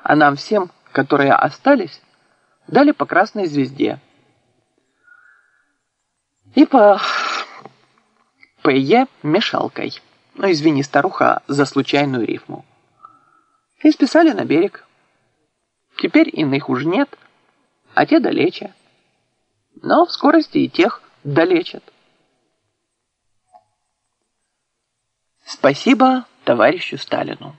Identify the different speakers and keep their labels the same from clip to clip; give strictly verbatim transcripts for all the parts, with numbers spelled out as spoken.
Speaker 1: а нам всем, которые остались, дали по красной звезде. И по ПЕ мешалкой. Ну, извини, старуха, за случайную рифму. И списали на берег. Теперь иных уж нет, а те далече. Но в скорости и тех долечат. Спасибо товарищу Сталину.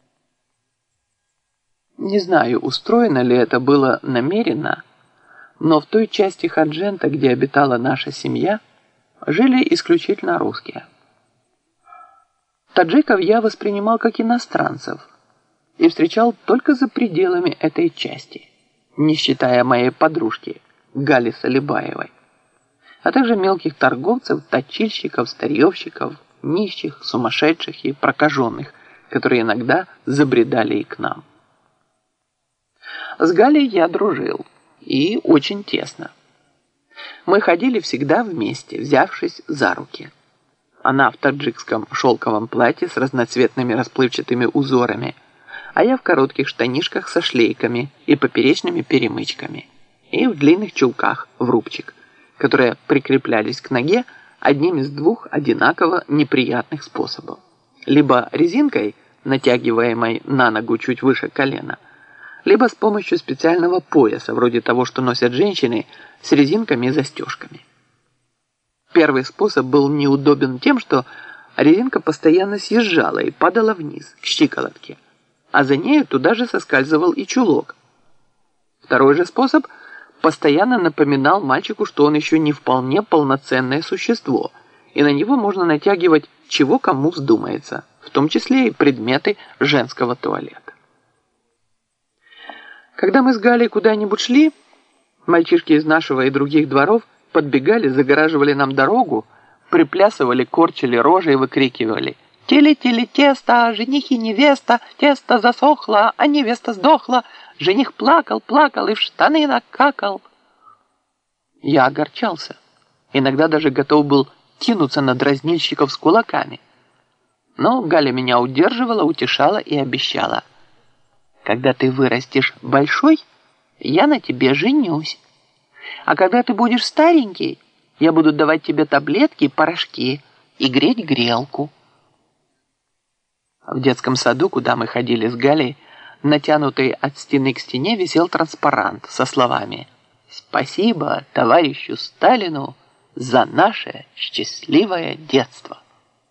Speaker 1: Не знаю, устроено ли это было намеренно, но в той части Ходжента, где обитала наша семья, жили исключительно русские. Таджиков я воспринимал как иностранцев и встречал только за пределами этой части, не считая моей подружки Гали Салибаевой, а также мелких торговцев, точильщиков, старьевщиков, нищих, сумасшедших и прокаженных, которые иногда забредали и к нам. С Галей я дружил, и очень тесно. Мы ходили всегда вместе, взявшись за руки. Она в таджикском шелковом платье с разноцветными расплывчатыми узорами, а я в коротких штанишках со шлейками и поперечными перемычками, и в длинных чулках в рубчик, которые прикреплялись к ноге одним из двух одинаково неприятных способов. Либо резинкой, натягиваемой на ногу чуть выше колена, либо с помощью специального пояса, вроде того, что носят женщины, с резинками и застежками. Первый способ был неудобен тем, что резинка постоянно съезжала и падала вниз, к щиколотке, а за нею туда же соскальзывал и чулок. Второй же способ постоянно напоминал мальчику, что он еще не вполне полноценное существо, и на него можно натягивать чего кому вздумается, в том числе и предметы женского туалета. Когда мы с Галей куда-нибудь шли, мальчишки из нашего и других дворов подбегали, загораживали нам дорогу, приплясывали, корчили рожи и выкрикивали: «Тили-тили тесто, жених и невеста, тесто засохло, а невеста сдохла, жених плакал, плакал и в штаны накакал». Я огорчался, иногда даже готов был кинуться на дразнильщиков с кулаками. Но Галя меня удерживала, утешала и обещала: «Когда ты вырастешь большой, я на тебе женюсь. А когда ты будешь старенький, я буду давать тебе таблетки и порошки и греть грелку». В детском саду, куда мы ходили с Галей, натянутый от стены к стене, висел транспарант со словами: «Спасибо товарищу Сталину за наше счастливое детство».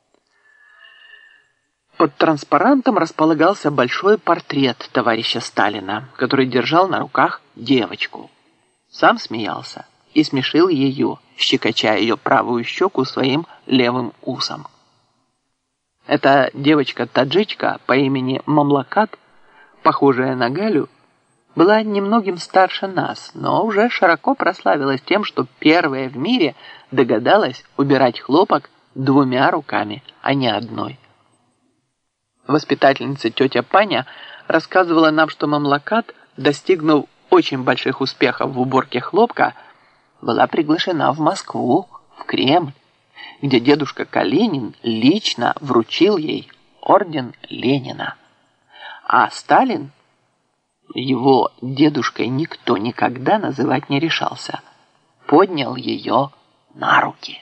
Speaker 1: Под транспарантом располагался большой портрет товарища Сталина, который держал на руках девочку. Сам смеялся и смешил ее, щекоча ее правую щеку своим левым усом. Эта девочка-таджичка по имени Мамлакат, похожая на Галю, была немногим старше нас, но уже широко прославилась тем, что первая в мире догадалась убирать хлопок двумя руками, а не одной. Воспитательница тетя Паня рассказывала нам, что Мамлакат, достигнув очень больших успехов в уборке хлопка, была приглашена в Москву, в Кремль, где дедушка Калинин лично вручил ей орден Ленина. А Сталин, его дедушкой никто никогда называть не решался, поднял ее на руки.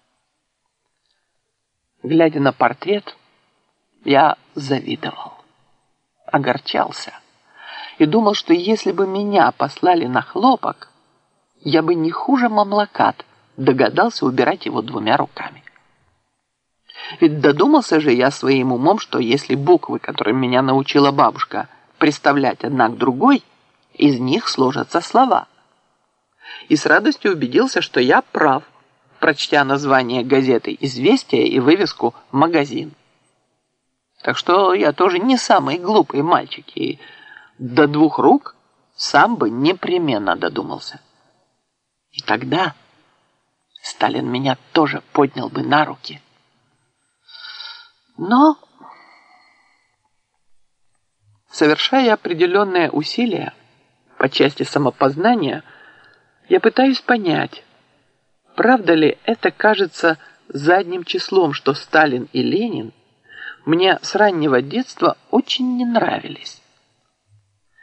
Speaker 1: Глядя на портрет, я завидовал, огорчался и думал, что если бы меня послали на хлопок, я бы не хуже Мамлакат догадался убирать его двумя руками. Ведь додумался же я своим умом, что если буквы, которым меня научила бабушка, приставлять одна к другой, из них сложатся слова. И с радостью убедился, что я прав, прочтя название газеты «Известия» и вывеску «Магазин». Так что я тоже не самый глупый мальчик, и до двух рук сам бы непременно додумался. И тогда Сталин меня тоже поднял бы на руки. Но, совершая определенные усилия по части самопознания, я пытаюсь понять, правда ли это кажется задним числом, что Сталин и Ленин мне с раннего детства очень не нравились.